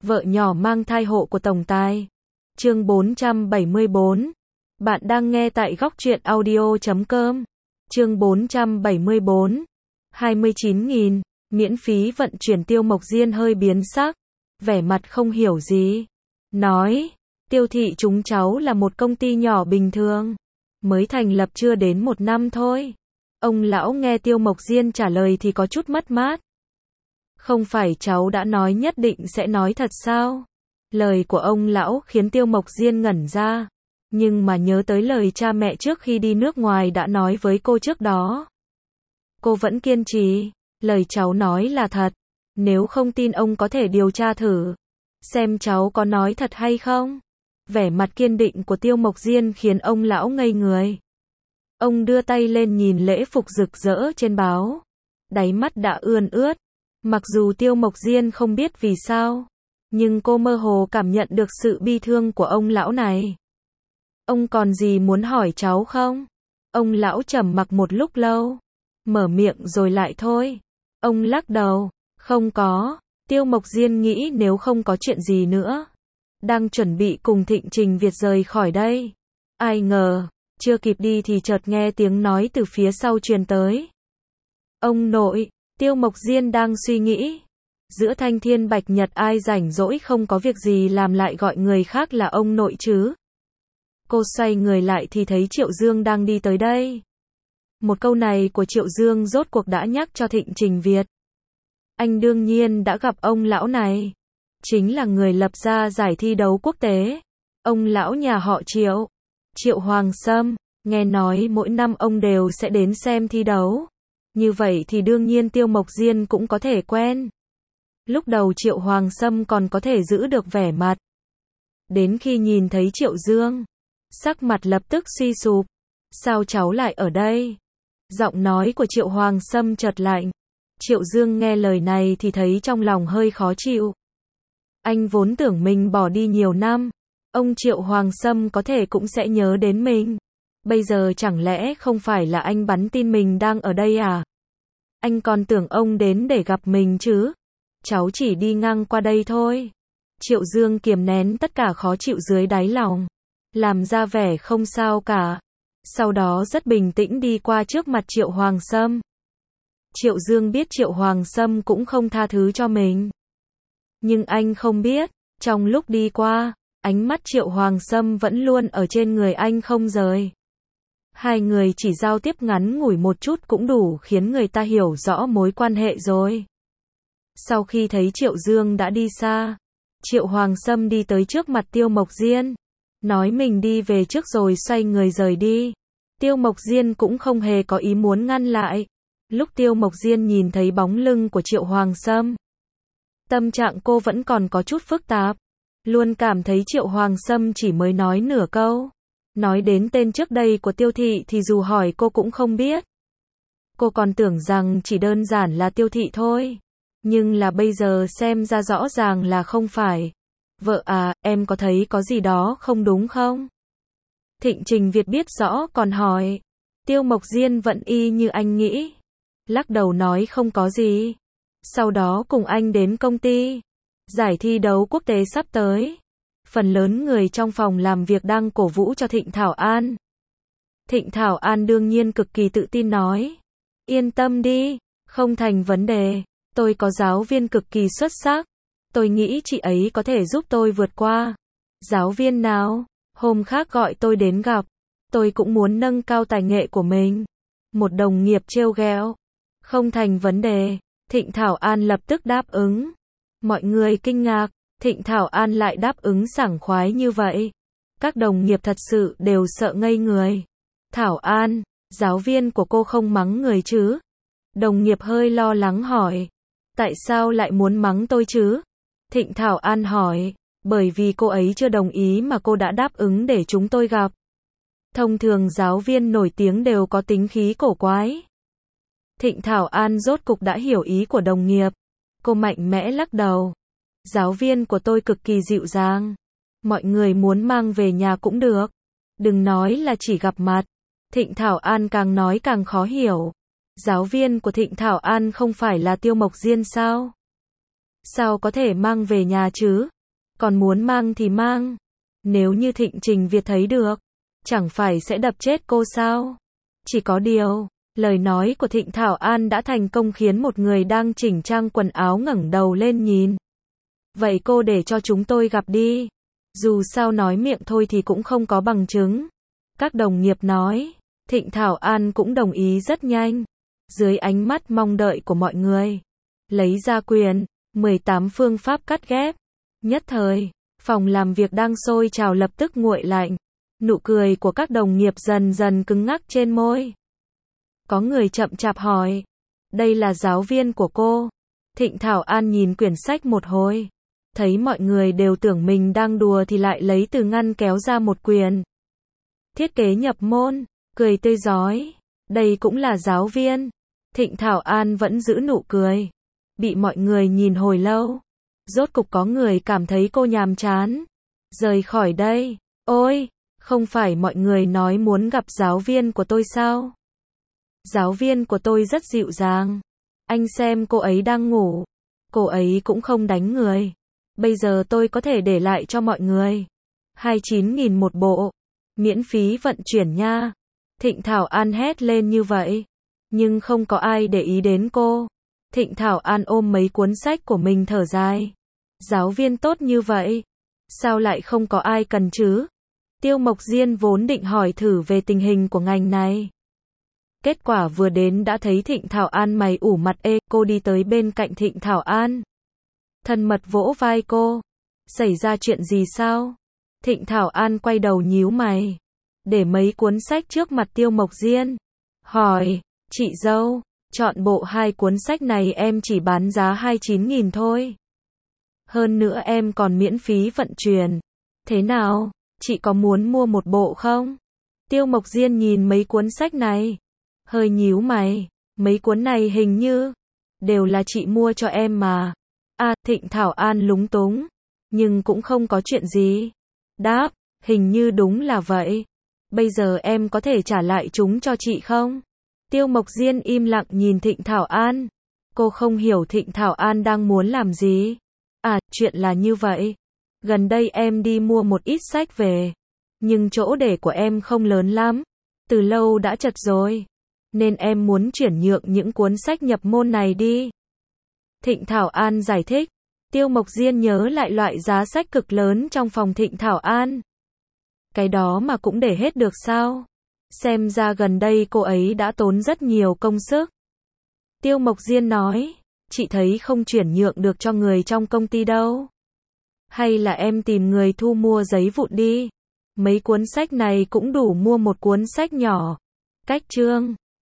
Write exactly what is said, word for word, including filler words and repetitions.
Vợ nhỏ mang thai hộ của tổng tài. Chương bốn trăm bảy mươi tư. Bạn đang nghe tại góc truyện audio chấm com. Chương bốn trăm bảy mươi tư. hai mươi chín nghìn, miễn phí vận chuyển. Tiêu Mộc Diên hơi biến sắc, vẻ mặt không hiểu gì. Nói, Tiêu thị chúng cháu là một công ty nhỏ bình thường, mới thành lập chưa đến một năm thôi. Ông lão nghe Tiêu Mộc Diên trả lời thì có chút mất mát. Không phải cháu đã nói nhất định sẽ nói thật sao? Lời của ông lão khiến Tiêu Mộc Diên ngẩn ra, nhưng mà nhớ tới lời cha mẹ trước khi đi nước ngoài đã nói với cô trước đó. Cô vẫn kiên trì, lời cháu nói là thật, nếu không tin ông có thể điều tra thử, xem cháu có nói thật hay không. Vẻ mặt kiên định của Tiêu Mộc Diên khiến ông lão ngây người. Ông đưa tay lên nhìn lễ phục rực rỡ trên báo, đáy mắt đã ươn ướt. Mặc dù Tiêu Mộc Diên không biết vì sao, nhưng cô mơ hồ cảm nhận được sự bi thương của ông lão này. Ông còn gì muốn hỏi cháu không? Ông lão trầm mặc một lúc lâu, mở miệng rồi lại thôi. Ông lắc đầu, không có. Tiêu Mộc Diên nghĩ nếu không có chuyện gì nữa, đang chuẩn bị cùng Thịnh Trình Việt rời khỏi đây. Ai ngờ, chưa kịp đi thì chợt nghe tiếng nói từ phía sau truyền tới. Ông nội. Tiêu Mộc Diên đang suy nghĩ, giữa thanh thiên bạch nhật ai rảnh rỗi không có việc gì làm lại gọi người khác là ông nội chứ. Cô xoay người lại thì thấy Triệu Dương đang đi tới đây. Một câu này của Triệu Dương rốt cuộc đã nhắc cho Thịnh Trình Việt. Anh đương nhiên đã gặp ông lão này, chính là người lập ra giải thi đấu quốc tế. Ông lão nhà họ Triệu, Triệu Hoàng Sâm, nghe nói mỗi năm ông đều sẽ đến xem thi đấu. Như vậy thì đương nhiên Tiêu Mộc Diên cũng có thể quen. Lúc đầu Triệu Hoàng Sâm còn có thể giữ được vẻ mặt. Đến khi nhìn thấy Triệu Dương, sắc mặt lập tức suy sụp. Sao cháu lại ở đây? Giọng nói của Triệu Hoàng Sâm chợt lạnh. Triệu Dương nghe lời này thì thấy trong lòng hơi khó chịu. Anh vốn tưởng mình bỏ đi nhiều năm, ông Triệu Hoàng Sâm có thể cũng sẽ nhớ đến mình. Bây giờ chẳng lẽ không phải là anh bắn tin mình đang ở đây à? Anh còn tưởng ông đến để gặp mình chứ? Cháu chỉ đi ngang qua đây thôi. Triệu Dương kiềm nén tất cả khó chịu dưới đáy lòng, làm ra vẻ không sao cả. Sau đó rất bình tĩnh đi qua trước mặt Triệu Hoàng Sâm. Triệu Dương biết Triệu Hoàng Sâm cũng không tha thứ cho mình. Nhưng anh không biết, trong lúc đi qua, ánh mắt Triệu Hoàng Sâm vẫn luôn ở trên người anh không rời. Hai người chỉ giao tiếp ngắn ngủi một chút cũng đủ khiến người ta hiểu rõ mối quan hệ rồi. Sau khi thấy Triệu Dương đã đi xa, Triệu Hoàng Sâm đi tới trước mặt Tiêu Mộc Diên, nói mình đi về trước rồi xoay người rời đi. Tiêu Mộc Diên cũng không hề có ý muốn ngăn lại. Lúc Tiêu Mộc Diên nhìn thấy bóng lưng của Triệu Hoàng Sâm, tâm trạng cô vẫn còn có chút phức tạp, luôn cảm thấy Triệu Hoàng Sâm chỉ mới nói nửa câu. Nói đến tên trước đây của Tiêu thị thì dù hỏi cô cũng không biết. Cô còn tưởng rằng chỉ đơn giản là Tiêu thị thôi. Nhưng là bây giờ xem ra rõ ràng là không phải. Vợ à, em có thấy có gì đó không đúng không? Thịnh Trình Việt biết rõ còn hỏi. Tiêu Mộc Diên vẫn y như anh nghĩ, lắc đầu nói không có gì. Sau đó cùng anh đến công ty. Giải thi đấu quốc tế sắp tới. Phần lớn người trong phòng làm việc đang cổ vũ cho Thịnh Thảo An. Thịnh Thảo An đương nhiên cực kỳ tự tin nói. Yên tâm đi, không thành vấn đề. Tôi có giáo viên cực kỳ xuất sắc. Tôi nghĩ chị ấy có thể giúp tôi vượt qua. Giáo viên nào? Hôm khác gọi tôi đến gặp. Tôi cũng muốn nâng cao tài nghệ của mình. Một đồng nghiệp trêu ghẹo. Không thành vấn đề. Thịnh Thảo An lập tức đáp ứng. Mọi người kinh ngạc. Thịnh Thảo An lại đáp ứng sảng khoái như vậy. Các đồng nghiệp thật sự đều sợ ngây người. Thảo An, giáo viên của cô không mắng người chứ? Đồng nghiệp hơi lo lắng hỏi. Tại sao lại muốn mắng tôi chứ? Thịnh Thảo An hỏi. Bởi vì cô ấy chưa đồng ý mà cô đã đáp ứng để chúng tôi gặp. Thông thường giáo viên nổi tiếng đều có tính khí cổ quái. Thịnh Thảo An rốt cục đã hiểu ý của đồng nghiệp. Cô mạnh mẽ lắc đầu. Giáo viên của tôi cực kỳ dịu dàng. Mọi người muốn mang về nhà cũng được. Đừng nói là chỉ gặp mặt. Thịnh Thảo An càng nói càng khó hiểu. Giáo viên của Thịnh Thảo An không phải là Tiêu Mộc Diên sao? Sao có thể mang về nhà chứ? Còn muốn mang thì mang. Nếu như Thịnh Trình Việt thấy được, chẳng phải sẽ đập chết cô sao? Chỉ có điều, lời nói của Thịnh Thảo An đã thành công khiến một người đang chỉnh trang quần áo ngẩng đầu lên nhìn. Vậy cô để cho chúng tôi gặp đi. Dù sao nói miệng thôi thì cũng không có bằng chứng. Các đồng nghiệp nói, Thịnh Thảo An cũng đồng ý rất nhanh. Dưới ánh mắt mong đợi của mọi người, lấy ra quyền, mười tám phương pháp cắt ghép. Nhất thời, phòng làm việc đang sôi trào lập tức nguội lạnh. Nụ cười của các đồng nghiệp dần dần cứng ngắc trên môi. Có người chậm chạp hỏi, đây là giáo viên của cô. Thịnh Thảo An nhìn quyển sách một hồi, thấy mọi người đều tưởng mình đang đùa thì lại lấy từ ngăn kéo ra một quyển. Thiết kế nhập môn, cười tươi rói, đây cũng là giáo viên. Thịnh Thảo An vẫn giữ nụ cười. Bị mọi người nhìn hồi lâu, rốt cục có người cảm thấy cô nhàm chán. Rời khỏi đây. Ôi, không phải mọi người nói muốn gặp giáo viên của tôi sao? Giáo viên của tôi rất dịu dàng. Anh xem cô ấy đang ngủ. Cô ấy cũng không đánh người. Bây giờ tôi có thể để lại cho mọi người hai mươi chín nghìn một bộ. Miễn phí vận chuyển nha. Thịnh Thảo An hét lên như vậy. Nhưng không có ai để ý đến cô. Thịnh Thảo An ôm mấy cuốn sách của mình thở dài. Giáo viên tốt như vậy, sao lại không có ai cần chứ? Tiêu Mộc Diên vốn định hỏi thử về tình hình của ngành này. Kết quả vừa đến đã thấy Thịnh Thảo An mày ủ mặt ê, cô đi tới bên cạnh Thịnh Thảo An. Thân mật vỗ vai cô. Xảy ra chuyện gì sao? Thịnh Thảo An quay đầu nhíu mày. Để mấy cuốn sách trước mặt Tiêu Mộc Diên. Hỏi, chị dâu, chọn bộ hai cuốn sách này em chỉ bán giá hai mươi chín nghìn thôi. Hơn nữa em còn miễn phí vận chuyển. Thế nào, chị có muốn mua một bộ không? Tiêu Mộc Diên nhìn mấy cuốn sách này, hơi nhíu mày. Mấy cuốn này hình như đều là chị mua cho em mà. À, Thịnh Thảo An lúng túng, nhưng cũng không có chuyện gì. Đáp, hình như đúng là vậy. Bây giờ em có thể trả lại chúng cho chị không? Tiêu Mộc Diên im lặng nhìn Thịnh Thảo An. Cô không hiểu Thịnh Thảo An đang muốn làm gì. À, chuyện là như vậy. Gần đây em đi mua một ít sách về. Nhưng chỗ để của em không lớn lắm. Từ lâu đã chật rồi. Nên em muốn chuyển nhượng những cuốn sách nhập môn này đi. Thịnh Thảo An giải thích. Tiêu Mộc Diên nhớ lại loại giá sách cực lớn trong phòng Thịnh Thảo An. Cái đó mà cũng để hết được sao? Xem ra gần đây cô ấy đã tốn rất nhiều công sức. Tiêu Mộc Diên nói, chị thấy không chuyển nhượng được cho người trong công ty đâu. Hay là em tìm người thu mua giấy vụn đi. Mấy cuốn sách này cũng đủ mua một cuốn sách nhỏ. Cách chương